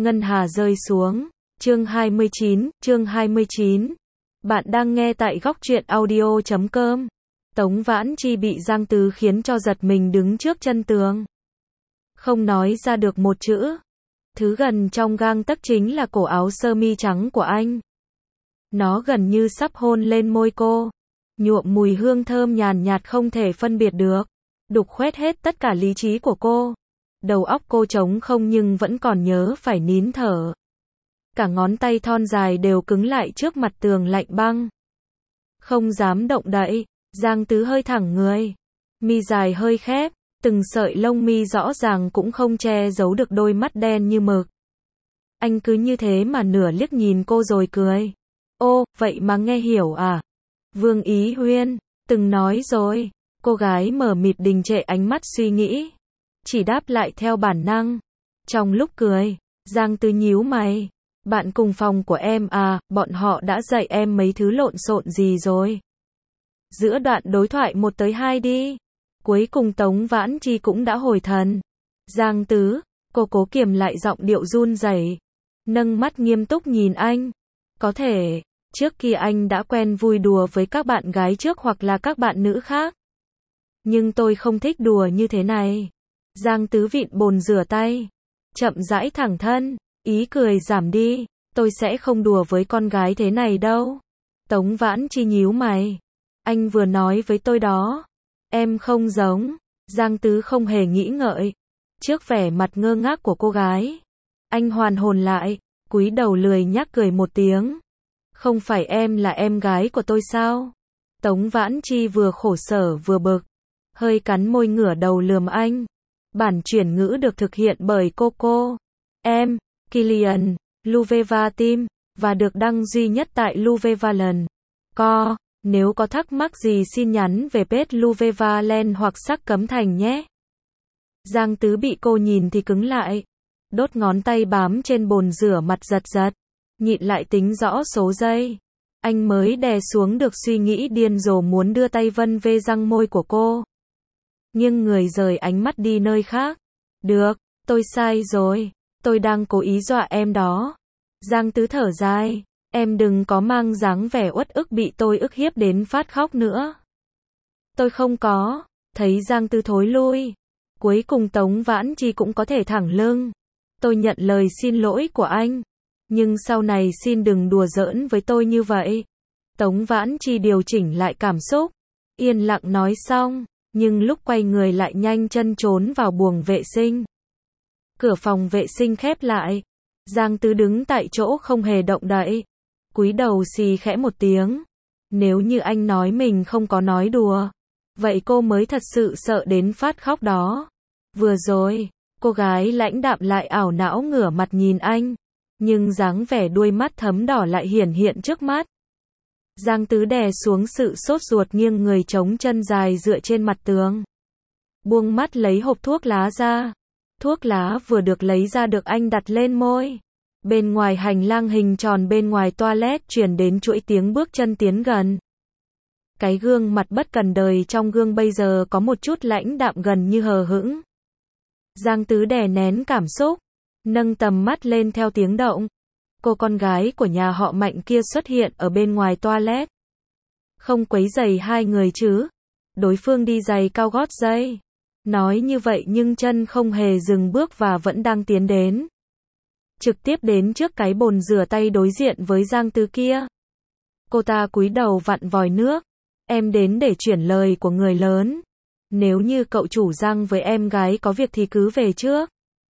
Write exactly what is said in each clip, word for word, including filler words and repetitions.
ngân hà rơi xuống. Chương hai mươi chín, chương hai mươi chín. Bạn đang nghe tại góc truyện audio chấm com. Tống Vãn Chi bị Giang Tứ khiến cho giật mình đứng trước chân tường. Không nói ra được một chữ. Thứ gần trong gang tấc chính là cổ áo sơ mi trắng của anh. Nó gần như sắp hôn lên môi cô. Nhuộm mùi hương thơm nhàn nhạt không thể phân biệt được. Đục khoét hết tất cả lý trí của cô. Đầu óc cô trống không nhưng vẫn còn nhớ phải nín thở. Cả ngón tay thon dài đều cứng lại trước mặt tường lạnh băng. Không dám động đậy. Giang Tứ hơi thẳng người. Mi dài hơi khép. Từng sợi lông mi rõ ràng cũng không che giấu được đôi mắt đen như mực. Anh cứ như thế mà nửa liếc nhìn cô rồi cười. Ô, vậy mà nghe hiểu à? Vương Ý Huyên, từng nói rồi. Cô gái mờ mịt đình trệ ánh mắt suy nghĩ. Chỉ đáp lại theo bản năng. Trong lúc cười, Giang Tứ nhíu mày. Bạn cùng phòng của em à, bọn họ đã dạy em mấy thứ lộn xộn gì rồi? Giữa đoạn đối thoại một tới hai đi. Cuối cùng Tống Vãn Chi cũng đã hồi thần. Giang Tứ, cô cố kiềm lại giọng điệu run rẩy, nâng mắt nghiêm túc nhìn anh. Có thể, trước kia anh đã quen vui đùa với các bạn gái trước hoặc là các bạn nữ khác. Nhưng tôi không thích đùa như thế này. Giang Tứ vịn bồn rửa tay. Chậm rãi thẳng thân, ý cười giảm đi. Tôi sẽ không đùa với con gái thế này đâu. Tống Vãn Chi nhíu mày. Anh vừa nói với tôi đó. Em không giống. Giang Tứ không hề nghĩ ngợi. Trước vẻ mặt ngơ ngác của cô gái, anh hoàn hồn lại, cúi đầu lười nhác cười một tiếng. Không phải em là em gái của tôi sao? Tống Vãn Chi vừa khổ sở vừa bực, hơi cắn môi ngửa đầu lườm anh. Bản chuyển ngữ được thực hiện bởi Coco, em, Kilian, Luveva Team, và được đăng duy nhất tại Luvevaland. Co. Nếu có thắc mắc gì xin nhắn về page Luvevaland hoặc Sắc Cấm Thành nhé. Giang Tứ bị cô nhìn thì cứng lại. Đốt ngón tay bám trên bồn rửa mặt giật giật. Nhịn lại tính rõ số giây. Anh mới đè xuống được suy nghĩ điên rồ muốn đưa tay vân vê răng môi của cô. Nhưng người rời ánh mắt đi nơi khác. Được, tôi sai rồi. Tôi đang cố ý dọa em đó. Giang Tứ thở dài. Em đừng có mang dáng vẻ uất ức bị tôi ức hiếp đến phát khóc nữa. Tôi không có. Thấy Giang Tứ thối lui. Cuối cùng Tống Vãn Chi cũng có thể thẳng lưng. Tôi nhận lời xin lỗi của anh. Nhưng sau này xin đừng đùa giỡn với tôi như vậy. Tống Vãn Chi điều chỉnh lại cảm xúc. Yên lặng nói xong. Nhưng lúc quay người lại nhanh chân trốn vào buồng vệ sinh. Cửa phòng vệ sinh khép lại. Giang Tứ đứng tại chỗ không hề động đậy. Cúi đầu xì khẽ một tiếng. Nếu như anh nói mình không có nói đùa, vậy cô mới thật sự sợ đến phát khóc đó. Vừa rồi, cô gái lãnh đạm lại ảo não ngửa mặt nhìn anh. Nhưng dáng vẻ đuôi mắt thấm đỏ lại hiển hiện trước mắt. Giang Tứ đè xuống sự sốt ruột nghiêng người chống chân dài dựa trên mặt tường. Buông mắt lấy hộp thuốc lá ra. Thuốc lá vừa được lấy ra được anh đặt lên môi. Bên ngoài hành lang hình tròn bên ngoài toilet truyền đến chuỗi tiếng bước chân tiến gần. Cái gương mặt bất cần đời trong gương bây giờ có một chút lãnh đạm gần như hờ hững. Giang Tứ đè nén cảm xúc, nâng tầm mắt lên theo tiếng động. Cô con gái của nhà họ Mạnh kia xuất hiện ở bên ngoài toilet. Không quấy rầy hai người chứ? Đối phương đi giày cao gót giày. Nói như vậy nhưng chân không hề dừng bước và vẫn đang tiến đến. Trực tiếp đến trước cái bồn rửa tay đối diện với Giang Tứ kia. Cô ta cúi đầu vặn vòi nước. Em đến để chuyển lời của người lớn. Nếu như cậu chủ Giang với em gái có việc thì cứ về trước.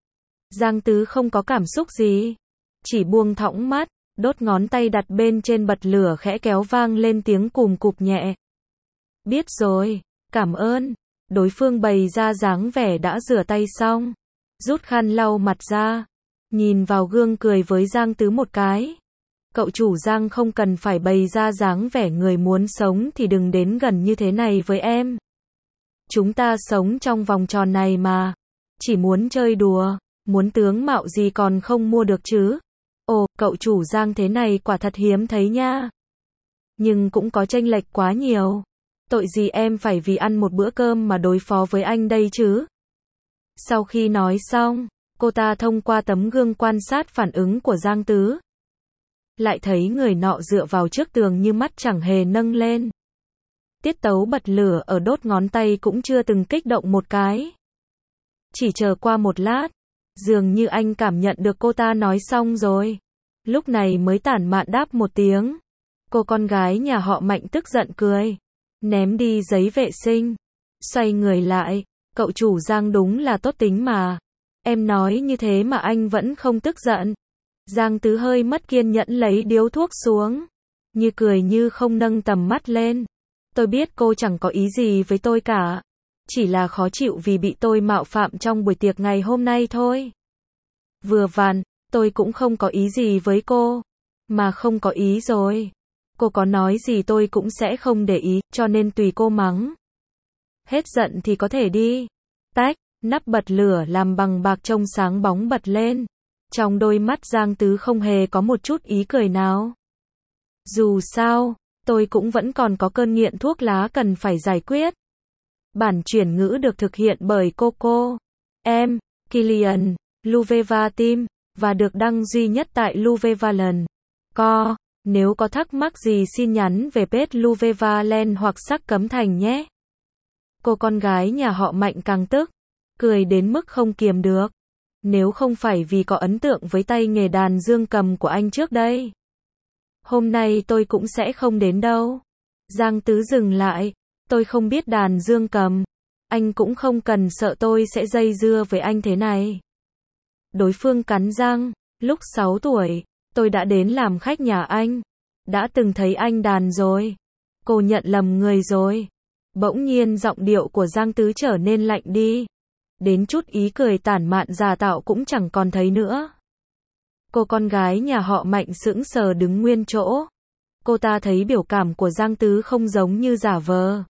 Giang Tứ không có cảm xúc gì. Chỉ buông thõng mắt, đốt ngón tay đặt bên trên bật lửa khẽ kéo vang lên tiếng cùm cụp nhẹ. Biết rồi, cảm ơn. Đối phương bày ra dáng vẻ đã rửa tay xong. Rút khăn lau mặt ra. Nhìn vào gương cười với Giang Tứ một cái. Cậu chủ Giang không cần phải bày ra dáng vẻ người muốn sống thì đừng đến gần như thế này với em. Chúng ta sống trong vòng tròn này mà. Chỉ muốn chơi đùa, muốn tướng mạo gì còn không mua được chứ. Ồ, cậu chủ Giang thế này quả thật hiếm thấy nha. Nhưng cũng có chênh lệch quá nhiều. Tội gì em phải vì ăn một bữa cơm mà đối phó với anh đây chứ. Sau khi nói xong, Cô ta thông qua tấm gương quan sát phản ứng của Giang Tứ. Lại thấy người nọ dựa vào trước tường như mắt chẳng hề nâng lên. Tiết tấu bật lửa ở đốt ngón tay cũng chưa từng kích động một cái. Chỉ chờ qua một lát, dường như anh cảm nhận được cô ta nói xong rồi. Lúc này mới tản mạn đáp một tiếng. Cô con gái nhà họ Mạnh tức giận cười. Ném đi giấy vệ sinh. Xoay người lại. Cậu chủ Giang đúng là tốt tính mà. Em nói như thế mà anh vẫn không tức giận. Giang Tứ hơi mất kiên nhẫn lấy điếu thuốc xuống. Như cười như không nâng tầm mắt lên. Tôi biết cô chẳng có ý gì với tôi cả. Chỉ là khó chịu vì bị tôi mạo phạm trong buổi tiệc ngày hôm nay thôi. Vừa vặn, tôi cũng không có ý gì với cô. Mà không có ý rồi. Cô có nói gì tôi cũng sẽ không để ý, cho nên tùy cô mắng. Hết giận thì có thể đi. Tách, nắp bật lửa làm bằng bạc trông sáng bóng bật lên. Trong đôi mắt Giang Tứ không hề có một chút ý cười nào. Dù sao, tôi cũng vẫn còn có cơn nghiện thuốc lá cần phải giải quyết. Bản chuyển ngữ được thực hiện bởi Coco, em, Kilian, Luveva Team, và được đăng duy nhất tại Luvevaland. Co, nếu có thắc mắc gì xin nhắn về page Luvevaland hoặc Sắc Cấm Thành nhé. Cô con gái nhà họ Mạnh càng tức, cười đến mức không kiềm được. Nếu không phải vì có ấn tượng với tay nghề đàn dương cầm của anh trước đây, hôm nay tôi cũng sẽ không đến đâu. Giang Tứ dừng lại. Tôi không biết đàn dương cầm. Anh cũng không cần sợ tôi sẽ dây dưa với anh thế này. Đối phương cắn răng. Lúc sáu tuổi, tôi đã đến làm khách nhà anh. Đã từng thấy anh đàn rồi. Cô nhận lầm người rồi. Bỗng nhiên giọng điệu của Giang Tứ trở nên lạnh đi. Đến chút ý cười tản mạn giả tạo cũng chẳng còn thấy nữa. Cô con gái nhà họ Mạnh sững sờ đứng nguyên chỗ. Cô ta thấy biểu cảm của Giang Tứ không giống như giả vờ.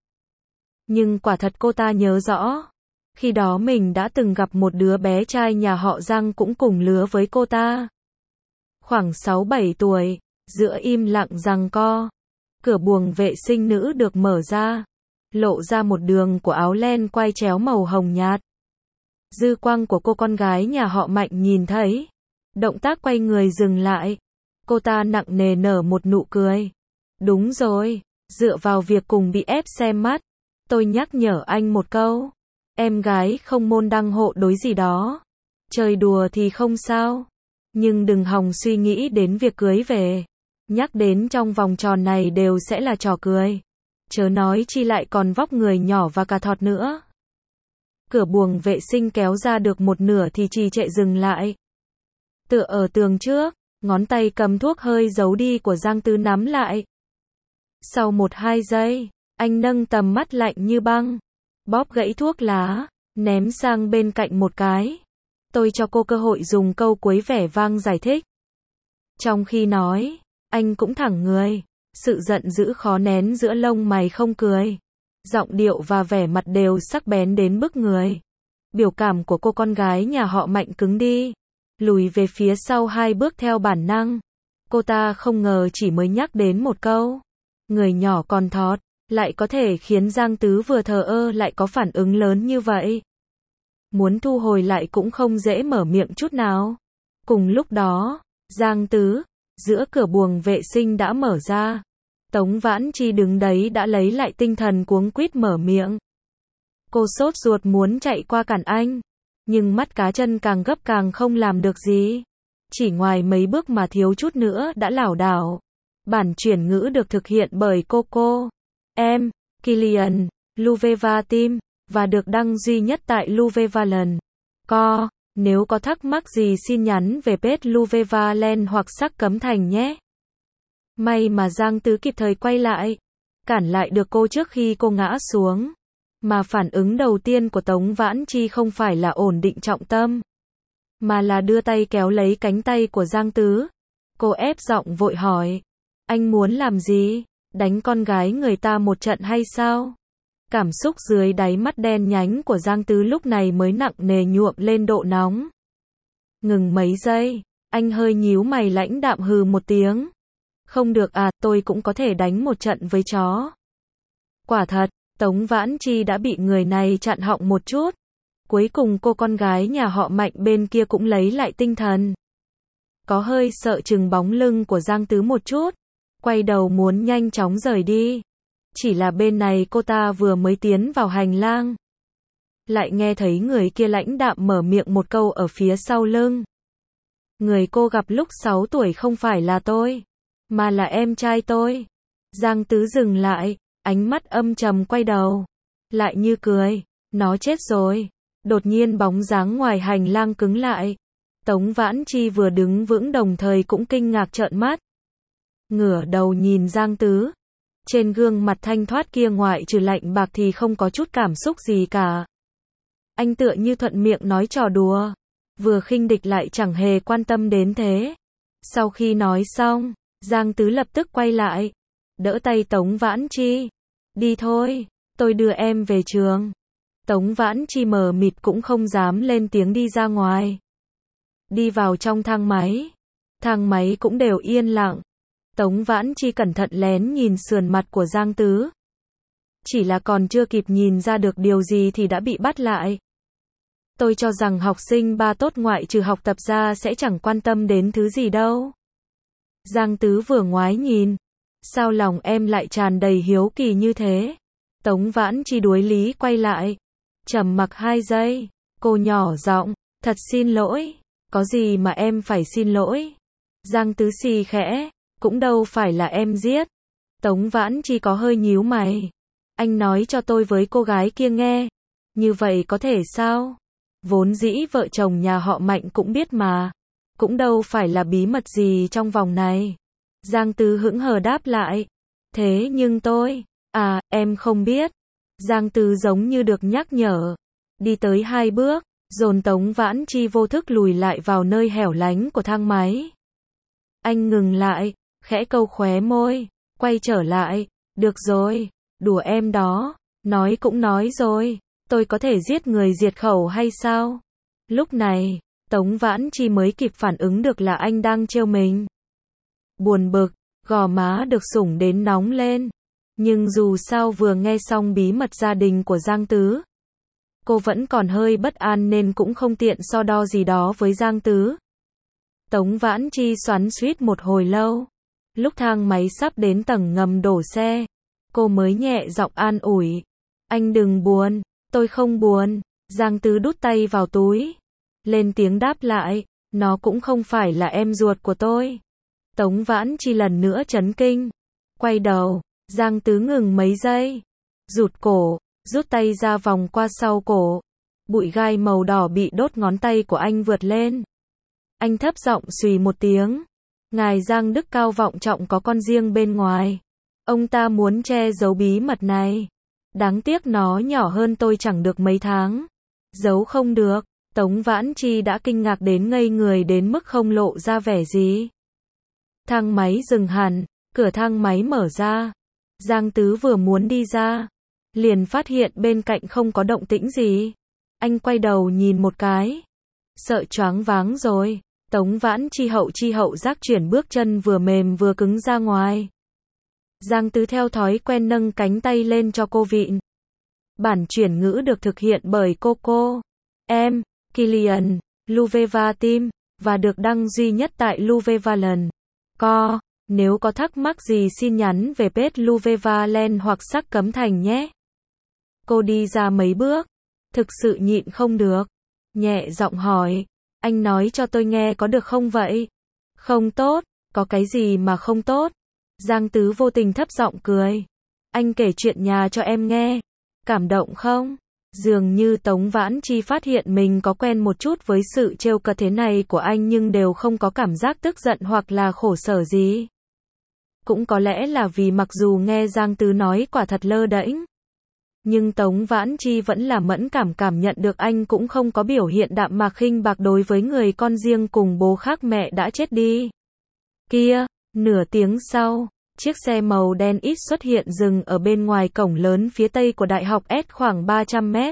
Nhưng quả thật cô ta nhớ rõ. Khi đó mình đã từng gặp một đứa bé trai nhà họ Giang cũng cùng lứa với cô ta. Khoảng sáu bảy tuổi, giữa im lặng giằng co. Cửa buồng vệ sinh nữ được mở ra. Lộ ra một đường của áo len quai chéo màu hồng nhạt. Dư quang của cô con gái nhà họ Mạnh nhìn thấy. Động tác quay người dừng lại. Cô ta nặng nề nở một nụ cười. Đúng rồi, dựa vào việc cùng bị ép xem mắt. Tôi nhắc nhở anh một câu. Em gái không môn đăng hộ đối gì đó. Chơi đùa thì không sao. Nhưng đừng hòng suy nghĩ đến việc cưới về. Nhắc đến trong vòng tròn này đều sẽ là trò cười. Chớ nói chi lại còn vóc người nhỏ và cà thọt nữa. Cửa buồng vệ sinh kéo ra được một nửa thì trì trệ dừng lại. Tựa ở tường trước, ngón tay cầm thuốc hơi giấu đi của Giang Tứ nắm lại. Sau một hai giây, anh nâng tầm mắt lạnh như băng. Bóp gãy thuốc lá, ném sang bên cạnh một cái. Tôi cho cô cơ hội dùng câu cuối vẻ vang giải thích. Trong khi nói, anh cũng thẳng người. Sự giận dữ khó nén giữa lông mày không cười. Giọng điệu và vẻ mặt đều sắc bén đến bức người. Biểu cảm của cô con gái nhà họ Mạnh cứng đi. Lùi về phía sau hai bước theo bản năng. Cô ta không ngờ chỉ mới nhắc đến một câu. Người nhỏ còn thọt, lại có thể khiến Giang Tứ vừa thờ ơ lại có phản ứng lớn như vậy. Muốn thu hồi lại cũng không dễ mở miệng chút nào. Cùng lúc đó, Giang Tứ, giữa cửa buồng vệ sinh đã mở ra. Tống Vãn Chi đứng đấy đã lấy lại tinh thần cuống quýt mở miệng. Cô sốt ruột muốn chạy qua cản anh. Nhưng mắt cá chân càng gấp càng không làm được gì. Chỉ ngoài mấy bước mà thiếu chút nữa đã lảo đảo. Bản chuyển ngữ được thực hiện bởi Coco, em, Kilian, Luveva Team, và được đăng duy nhất tại Luvevaland. Co, nếu có thắc mắc gì xin nhắn về page Luvevaland hoặc Sắc Cấm Thành nhé. May mà Giang Tứ kịp thời quay lại, cản lại được cô trước khi cô ngã xuống. Mà phản ứng đầu tiên của Tống Vãn Chi không phải là ổn định trọng tâm, mà là đưa tay kéo lấy cánh tay của Giang Tứ. Cô ép giọng vội hỏi, anh muốn làm gì? Đánh con gái người ta một trận hay sao? Cảm xúc dưới đáy mắt đen nhánh của Giang Tứ lúc này mới nặng nề nhuộm lên độ nóng. Ngừng mấy giây, anh hơi nhíu mày lãnh đạm hừ một tiếng. Không được à, tôi cũng có thể đánh một trận với chó. Quả thật, Tống Vãn Chi đã bị người này chặn họng một chút. Cuối cùng cô con gái nhà họ Mạnh bên kia cũng lấy lại tinh thần. Có hơi sợ chừng bóng lưng của Giang Tứ một chút, quay đầu muốn nhanh chóng rời đi. Chỉ là bên này cô ta vừa mới tiến vào hành lang, lại nghe thấy người kia lãnh đạm mở miệng một câu ở phía sau lưng. Người cô gặp lúc sáu tuổi không phải là tôi, mà là em trai tôi. Giang Tứ dừng lại, ánh mắt âm trầm quay đầu, lại như cười, nó chết rồi. Đột nhiên bóng dáng ngoài hành lang cứng lại. Tống Vãn Chi vừa đứng vững đồng thời cũng kinh ngạc trợn mắt. Ngửa đầu nhìn Giang Tứ. Trên gương mặt thanh thoát kia ngoại trừ lạnh bạc thì không có chút cảm xúc gì cả. Anh tựa như thuận miệng nói trò đùa. Vừa khinh địch lại chẳng hề quan tâm đến thế. Sau khi nói xong, Giang Tứ lập tức quay lại. Đỡ tay Tống Vãn Chi. Đi thôi, tôi đưa em về trường. Tống Vãn Chi mờ mịt cũng không dám lên tiếng đi ra ngoài. Đi vào trong thang máy. Thang máy cũng đều yên lặng. Tống Vãn Chi cẩn thận lén nhìn sườn mặt của Giang Tứ. Chỉ là còn chưa kịp nhìn ra được điều gì thì đã bị bắt lại. Tôi cho rằng học sinh ba tốt ngoại trừ học tập ra sẽ chẳng quan tâm đến thứ gì đâu. Giang Tứ vừa ngoái nhìn. Sao lòng em lại tràn đầy hiếu kỳ như thế? Tống Vãn Chi đuối lý quay lại. Trầm mặc hai giây. Cô nhỏ giọng, thật xin lỗi. Có gì mà em phải xin lỗi? Giang Tứ xì khẽ. Cũng đâu phải là em giết. Tống Vãn Chi có hơi nhíu mày. Anh nói cho tôi với cô gái kia nghe. Như vậy có thể sao? Vốn dĩ vợ chồng nhà họ Mạnh cũng biết mà. Cũng đâu phải là bí mật gì trong vòng này. Giang Tứ hững hờ đáp lại. Thế nhưng tôi, à, em không biết. Giang Tứ giống như được nhắc nhở. Đi tới hai bước, dồn Tống Vãn Chi vô thức lùi lại vào nơi hẻo lánh của thang máy. Anh ngừng lại, khẽ câu khóe môi, quay trở lại. Được rồi, đùa em đó. Nói cũng nói rồi, tôi có thể giết người diệt khẩu hay sao? Lúc này, Tống Vãn Chi mới kịp phản ứng được là anh đang trêu mình. Buồn bực, gò má được sủng đến nóng lên. Nhưng dù sao vừa nghe xong bí mật gia đình của Giang Tứ, cô vẫn còn hơi bất an nên cũng không tiện so đo gì đó với Giang Tứ. Tống Vãn Chi xoắn xuýt một hồi lâu. Lúc thang máy sắp đến tầng ngầm đổ xe, cô mới nhẹ giọng an ủi. Anh đừng buồn, tôi không buồn. Giang Tứ đút tay vào túi. Lên tiếng đáp lại, nó cũng không phải là em ruột của tôi. Tống Vãn Chi lần nữa chấn kinh. Quay đầu, Giang Tứ ngừng mấy giây. Rụt cổ, rút tay ra vòng qua sau cổ. Bụi gai màu đỏ bị đốt ngón tay của anh vượt lên. Anh thấp giọng xùy một tiếng. Ngài Giang Đức cao vọng trọng có con riêng bên ngoài. Ông ta muốn che giấu bí mật này. Đáng tiếc nó nhỏ hơn tôi chẳng được mấy tháng. Giấu không được. Tống Vãn Chi đã kinh ngạc đến ngây người đến mức không lộ ra vẻ gì. Thang máy dừng hẳn, cửa thang máy mở ra. Giang Tứ vừa muốn đi ra, liền phát hiện bên cạnh không có động tĩnh gì. Anh quay đầu nhìn một cái. Sợ choáng váng rồi. Tống Vãn Chi hậu chi hậu giác chuyển bước chân vừa mềm vừa cứng ra ngoài. Giang Tứ theo thói quen nâng cánh tay lên cho cô vịn. Bản chuyển ngữ được thực hiện bởi Coco, em, Kilian, Luveva Team, và được đăng duy nhất tại Luvevaland. Co, nếu có thắc mắc gì xin nhắn về page Luvevaland hoặc Sắc Cấm Thành nhé. Cô đi ra mấy bước, thực sự nhịn không được, nhẹ giọng hỏi, anh nói cho tôi nghe có được không vậy? Không tốt, có cái gì mà không tốt? Giang Tứ vô tình thấp giọng cười. Anh kể chuyện nhà cho em nghe. Cảm động không? Dường như Tống Vãn Chi phát hiện mình có quen một chút với sự trêu cợt thế này của anh nhưng đều không có cảm giác tức giận hoặc là khổ sở gì. Cũng có lẽ là vì mặc dù nghe Giang Tứ nói quả thật lơ đễnh, nhưng Tống Vãn Chi vẫn là mẫn cảm cảm nhận được anh cũng không có biểu hiện đạm mạc khinh bạc đối với người con riêng cùng bố khác mẹ đã chết đi. Kia, nửa tiếng sau, chiếc xe màu đen ít xuất hiện dừng ở bên ngoài cổng lớn phía tây của Đại học S khoảng ba trăm mét.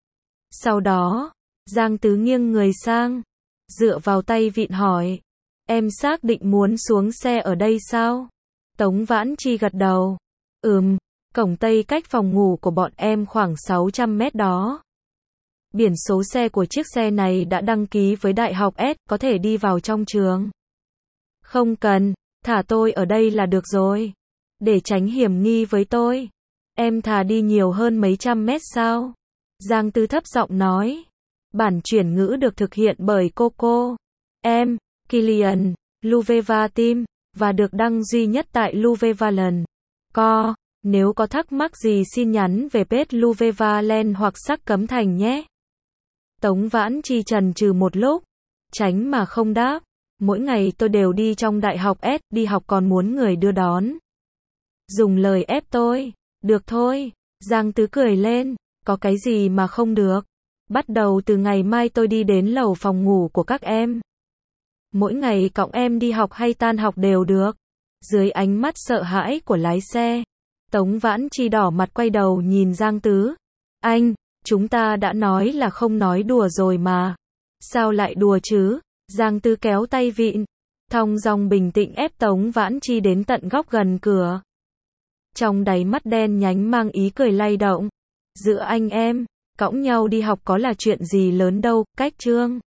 Sau đó, Giang Tứ nghiêng người sang, dựa vào tay vịn hỏi, em xác định muốn xuống xe ở đây sao? Tống Vãn Chi gật đầu. Ừm, cổng tây cách phòng ngủ của bọn em khoảng sáu trăm mét đó. Biển số xe của chiếc xe này đã đăng ký với Đại học S, có thể đi vào trong trường. Không cần, thả tôi ở đây là được rồi. Để tránh hiểm nghi với tôi. Em thà đi nhiều hơn mấy trăm mét sao? Giang Tứ thấp giọng nói. Bản chuyển ngữ được thực hiện bởi Coco. Em, Kilian, Luveva Team, và được đăng duy nhất tại Luvevaland. Co, nếu có thắc mắc gì xin nhắn về page Luvevaland hoặc Sắc Cấm Thành nhé. Tống Vãn Chi chần chừ một lúc, tránh mà không đáp. Mỗi ngày tôi đều đi trong đại học S, đi học còn muốn người đưa đón. Dùng lời ép tôi. Được thôi. Giang Tứ cười lên. Có cái gì mà không được. Bắt đầu từ ngày mai tôi đi đến lầu phòng ngủ của các em. Mỗi ngày cõng em đi học hay tan học đều được. Dưới ánh mắt sợ hãi của lái xe, Tống Vãn Chi đỏ mặt quay đầu nhìn Giang Tứ. Anh, chúng ta đã nói là không nói đùa rồi mà. Sao lại đùa chứ? Giang Tứ kéo tay vịn, thong dong bình tĩnh ép Tống Vãn Chi đến tận góc gần cửa. Trong đáy mắt đen nhánh mang ý cười lay động. Giữa anh em, cõng nhau đi học có là chuyện gì lớn đâu, cách trương.